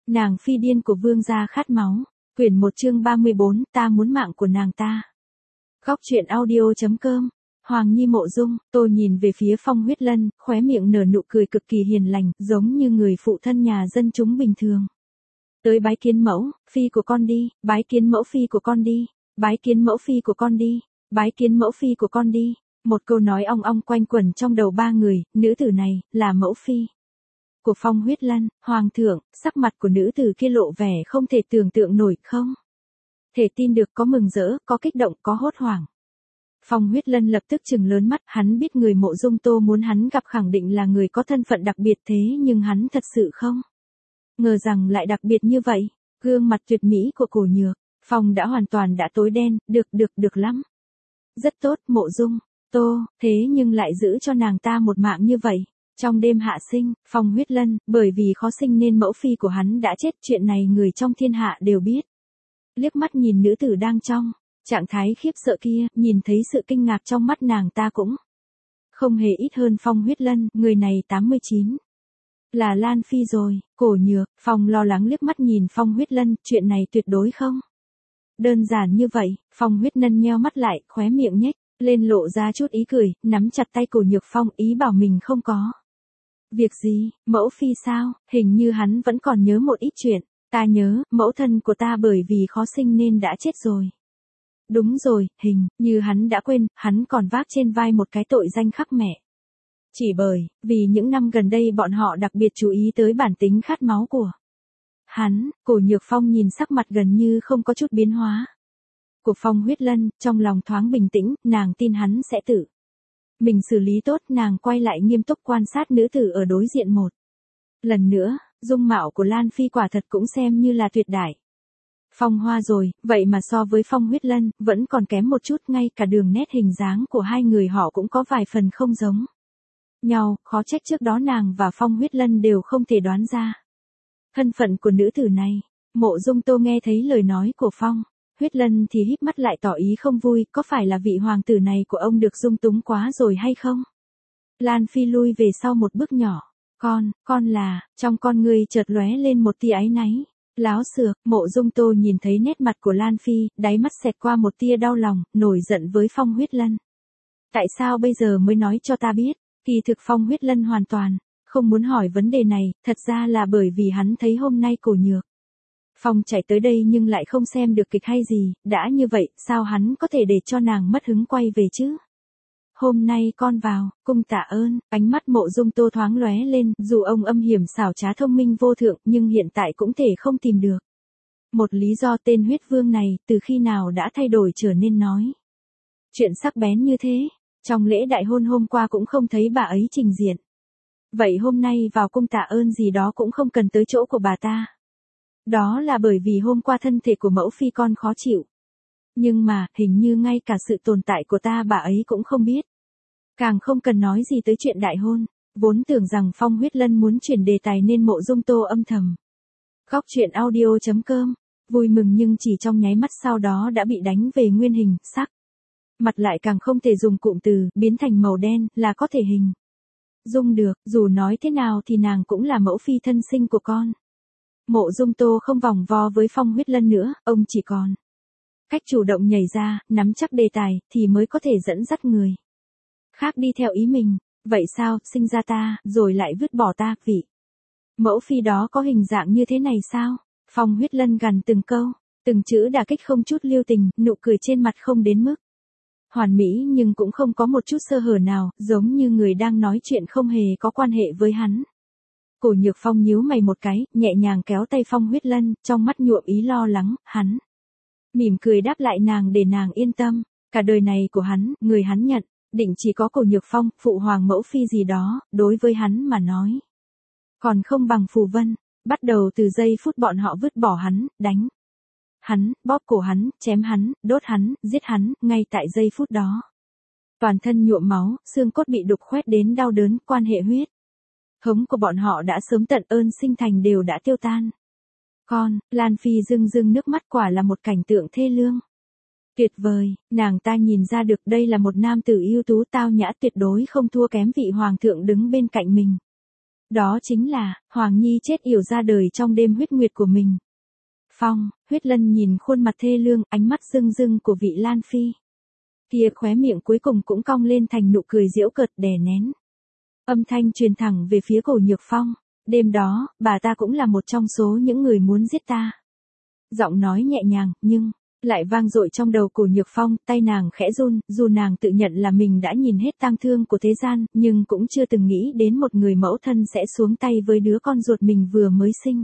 Nàng phi điên của vương gia khát máu. Quyển 1 chương 34, ta muốn mạng của nàng ta. Góc truyện audio.com. Hoàng Nhi Mộ Dung. Tôi nhìn về phía Phong Huyết Lân, khóe miệng nở nụ cười cực kỳ hiền lành, giống như người phụ thân nhà dân chúng bình thường. Tới bái kiến mẫu, phi của con đi, bái kiến mẫu phi của con đi, bái kiến mẫu phi của con đi, bái kiến mẫu phi của con đi. Một câu nói ong ong quanh quẩn trong đầu ba người, nữ tử này, là mẫu phi của Phong Huyết Lân. Hoàng thượng, sắc mặt của nữ tử kia lộ vẻ không thể tưởng tượng nổi, không thể tin được, có mừng rỡ, có kích động, có hốt hoảng. Phong Huyết Lân lập tức trừng lớn mắt, hắn biết người Mộ Dung Tô muốn hắn gặp khẳng định là người có thân phận đặc biệt, thế nhưng hắn thật sự không ngờ rằng lại đặc biệt như vậy. Gương mặt tuyệt mỹ của Cổ Nhược Phong đã hoàn toàn đã tối đen. Được lắm. Rất tốt, Mộ Dung Tô, thế nhưng lại giữ cho nàng ta một mạng như vậy. Trong đêm hạ sinh, Phong Huyết Lân, bởi vì khó sinh nên mẫu phi của hắn đã chết, chuyện này người trong thiên hạ đều biết. Liếc mắt nhìn nữ tử đang trong trạng thái khiếp sợ kia, nhìn thấy sự kinh ngạc trong mắt nàng ta cũng không hề ít hơn Phong Huyết Lân, người này 89. Là Lan Phi rồi. Cổ Nhược Phong lo lắng liếc mắt nhìn Phong Huyết Lân, chuyện này tuyệt đối không đơn giản như vậy. Phong Huyết Lân nheo mắt lại, khóe miệng nhếch lên lộ ra chút ý cười, nắm chặt tay Cổ Nhược Phong, ý bảo mình không có việc gì. Mẫu phi sao? Hình như hắn vẫn còn nhớ một ít chuyện. Ta nhớ, mẫu thân của ta bởi vì khó sinh nên đã chết rồi. Đúng rồi, hình như hắn đã quên, hắn còn vác trên vai một cái tội danh khắc mẹ. Chỉ bởi vì những năm gần đây bọn họ đặc biệt chú ý tới bản tính khát máu của hắn. Cổ Nhược Phong nhìn sắc mặt gần như không có chút biến hóa của Phong Huyết Lân, trong lòng thoáng bình tĩnh, nàng tin hắn sẽ tự mình xử lý tốt. Nàng quay lại nghiêm túc quan sát nữ tử ở đối diện một lần nữa. Dung mạo của Lan Phi quả thật cũng xem như là tuyệt đại phong hoa rồi, vậy mà so với Phong Huyết Lân, vẫn còn kém một chút, ngay cả đường nét hình dáng của hai người họ cũng có vài phần không giống nhau, khó trách trước đó nàng và Phong Huyết Lân đều không thể đoán ra thân phận của nữ tử này. Mộ Dung Tô nghe thấy lời nói của Phong Huyết Lân thì híp mắt lại tỏ ý không vui, có phải là vị hoàng tử này của ông được dung túng quá rồi hay không? Lan Phi lui về sau một bước nhỏ. Con là, trong con ngươi chợt lóe lên một tia áy náy. Láo xược. Mộ Dung Tô nhìn thấy nét mặt của Lan Phi, đáy mắt xẹt qua một tia đau lòng, nổi giận với Phong Huyết Lân. Tại sao bây giờ mới nói cho ta biết? Kỳ thực Phong Huyết Lân hoàn toàn không muốn hỏi vấn đề này, thật ra là bởi vì hắn thấy hôm nay Cổ Nhược Phong chạy tới đây nhưng lại không xem được kịch hay gì, đã như vậy, sao hắn có thể để cho nàng mất hứng quay về chứ? Hôm nay con vào cung tạ ơn. Ánh mắt Mộ Dung Tô thoáng lóe lên, dù ông âm hiểm xảo trá thông minh vô thượng, nhưng hiện tại cũng thể không tìm được một lý do tên huyết vương này từ khi nào đã thay đổi trở nên nói chuyện sắc bén như thế. Trong lễ đại hôn hôm qua cũng không thấy bà ấy trình diện, vậy hôm nay vào cung tạ ơn gì đó cũng không cần tới chỗ của bà ta. Đó là bởi vì hôm qua thân thể của mẫu phi con khó chịu. Nhưng mà, hình như ngay cả sự tồn tại của ta bà ấy cũng không biết. Càng không cần nói gì tới chuyện đại hôn. Vốn tưởng rằng Phong Huyết Lân muốn chuyển đề tài nên Mộ Dung Tô âm thầm. Góc truyện audio.com. Vui mừng nhưng chỉ trong nháy mắt sau đó đã bị đánh về nguyên hình, sắc. Mặt lại càng không thể dùng cụm từ, biến thành màu đen, là có thể hình dung được. Dù nói thế nào thì nàng cũng là mẫu phi thân sinh của con. Mộ Dung Tô không vòng vo với Phong Huyết Lân nữa, ông chỉ còn cách chủ động nhảy ra, nắm chắc đề tài, thì mới có thể dẫn dắt người khác đi theo ý mình. Vậy sao, sinh ra ta, rồi lại vứt bỏ ta, vị mẫu phi đó có hình dạng như thế này sao? Phong Huyết Lân gằn từng câu, từng chữ đả kích không chút lưu tình, nụ cười trên mặt không đến mức hoàn mỹ nhưng cũng không có một chút sơ hở nào, giống như người đang nói chuyện không hề có quan hệ với hắn. Cổ Nhược Phong nhíu mày một cái, nhẹ nhàng kéo tay Phong Huyết Lân, trong mắt nhuộm ý lo lắng. Hắn mỉm cười đáp lại nàng để nàng yên tâm. Cả đời này của hắn, người hắn nhận định chỉ có Cổ Nhược Phong, phụ hoàng mẫu phi gì đó, đối với hắn mà nói còn không bằng phù vân. Bắt đầu từ giây phút bọn họ vứt bỏ hắn, đánh hắn, bóp cổ hắn, chém hắn, đốt hắn, giết hắn, ngay tại giây phút đó toàn thân nhuộm máu, xương cốt bị đục khoét đến đau đớn, quan hệ huyết thống của bọn họ đã sớm tận ơn sinh thành đều đã tiêu tan. Lan Phi rưng rưng nước mắt, quả là một cảnh tượng thê lương. Tuyệt vời, nàng ta nhìn ra được đây là một nam tử ưu tú tao nhã, tuyệt đối không thua kém vị hoàng thượng đứng bên cạnh mình. Đó chính là, Hoàng Nhi chết yểu ra đời trong đêm huyết nguyệt của mình. Phong, Huyết Lân nhìn khuôn mặt thê lương, ánh mắt rưng rưng của vị Lan Phi. Kia khóe miệng cuối cùng cũng cong lên thành nụ cười giễu cợt đè nén. Âm thanh truyền thẳng về phía Cổ Nhược Phong. Đêm đó, bà ta cũng là một trong số những người muốn giết ta. Giọng nói nhẹ nhàng, nhưng lại vang dội trong đầu Cổ Nhược Phong, tay nàng khẽ run, dù nàng tự nhận là mình đã nhìn hết tang thương của thế gian, nhưng cũng chưa từng nghĩ đến một người mẫu thân sẽ xuống tay với đứa con ruột mình vừa mới sinh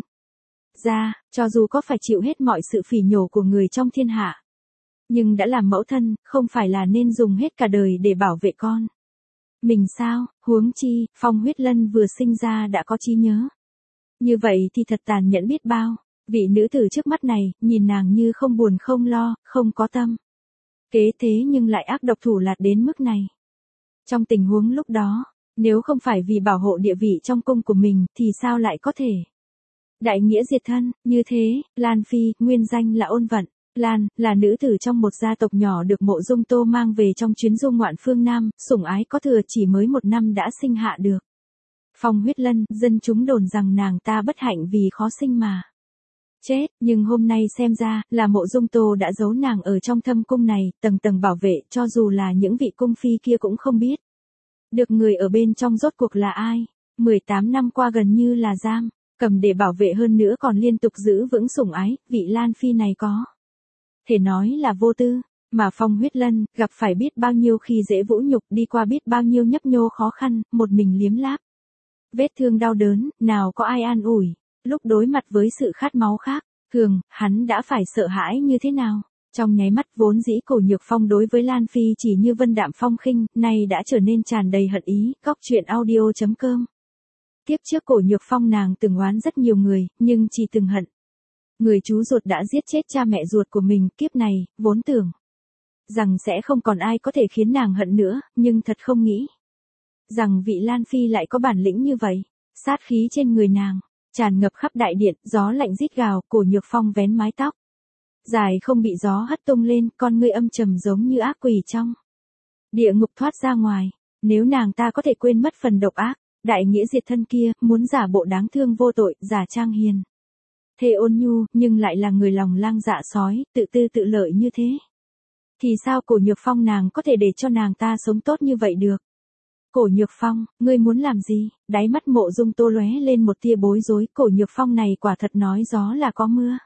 ra, cho dù có phải chịu hết mọi sự phỉ nhổ của người trong thiên hạ. Nhưng đã làm mẫu thân, không phải là nên dùng hết cả đời để bảo vệ con mình sao? Huống chi, Phong Huyết Lân vừa sinh ra đã có trí nhớ. Như vậy thì thật tàn nhẫn biết bao. Vị nữ tử trước mắt này, nhìn nàng như không buồn không lo, không có tâm kế thế nhưng lại ác độc thủ lạt đến mức này. Trong tình huống lúc đó, nếu không phải vì bảo hộ địa vị trong cung của mình, thì sao lại có thể đại nghĩa diệt thân? Như thế, Lan Phi, nguyên danh là Ôn Vận. Lan, là nữ tử trong một gia tộc nhỏ được Mộ Dung Tô mang về trong chuyến du ngoạn phương Nam, sủng ái có thừa, chỉ mới 1 năm đã sinh hạ được Phong Huyết Lân. Dân chúng đồn rằng nàng ta bất hạnh vì khó sinh mà chết, nhưng hôm nay xem ra, là Mộ Dung Tô đã giấu nàng ở trong thâm cung này, tầng tầng bảo vệ, cho dù là những vị cung phi kia cũng không biết được người ở bên trong rốt cuộc là ai. 18 năm qua gần như là giam cầm để bảo vệ, hơn nữa còn liên tục giữ vững sủng ái, vị Lan Phi này có thể nói là vô tư, mà Phong Huyết Lân gặp phải biết bao nhiêu khi dễ vũ nhục, đi qua biết bao nhiêu nhấp nhô khó khăn, một mình liếm láp vết thương đau đớn, nào có ai an ủi. Lúc đối mặt với sự khát máu khác thường, hắn đã phải sợ hãi như thế nào. Trong nháy mắt, vốn dĩ Cổ Nhược Phong đối với Lan Phi chỉ như vân đạm phong khinh, nay đã trở nên tràn đầy hận ý. Góc truyện audio.com. Tiếp trước Cổ Nhược Phong nàng từng oán rất nhiều người, nhưng chỉ từng hận người chú ruột đã giết chết cha mẹ ruột của mình. Kiếp này, vốn tưởng rằng sẽ không còn ai có thể khiến nàng hận nữa, nhưng thật không nghĩ rằng vị Lan Phi lại có bản lĩnh như vậy. Sát khí trên người nàng tràn ngập khắp đại điện, gió lạnh rít gào. Cổ Nhược Phong vén mái tóc dài không bị gió hất tung lên, con ngươi âm trầm giống như ác quỷ trong địa ngục thoát ra ngoài. Nếu nàng ta có thể quên mất phần độc ác, đại nghĩa diệt thân kia, muốn giả bộ đáng thương vô tội, giả trang hiền thề ôn nhu, nhưng lại là người lòng lang dạ sói, tự tư tự lợi như thế, thì sao Cổ Nhược Phong nàng có thể để cho nàng ta sống tốt như vậy được? Cổ Nhược Phong, ngươi muốn làm gì? Đáy mắt Mộ Dung Tô lóe lên một tia bối rối. Cổ Nhược Phong này quả thật nói gió là có mưa,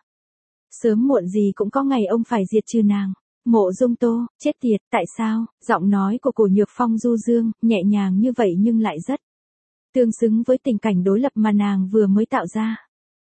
sớm muộn gì cũng có ngày ông phải diệt trừ nàng. Mộ Dung Tô, chết tiệt, tại sao? Giọng nói của Cổ Nhược Phong du dương, nhẹ nhàng như vậy nhưng lại rất tương xứng với tình cảnh đối lập mà nàng vừa mới tạo ra.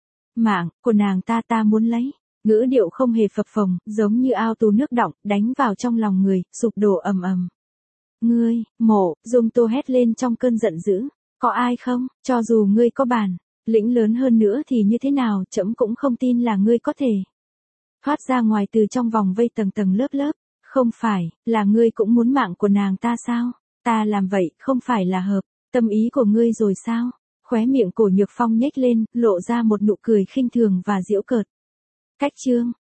Mạng của nàng ta muốn lấy. Ngữ điệu không hề phập phồng, giống như ao tù nước đọng, đánh vào trong lòng người, sụp đổ ầm ầm. Ngươi, Mộ Dung Tô hét lên trong cơn giận dữ. Có ai không? Cho dù ngươi có bản lĩnh lớn hơn nữa thì như thế nào, trẫm cũng không tin là ngươi có thể thoát ra ngoài từ trong vòng vây tầng tầng lớp lớp. Không phải, là ngươi cũng muốn mạng của nàng ta sao? Ta làm vậy, không phải là hợp tâm ý của ngươi rồi sao? Khóe miệng Cổ Nhược Phong nhếch lên, lộ ra một nụ cười khinh thường và giễu cợt. Cách chương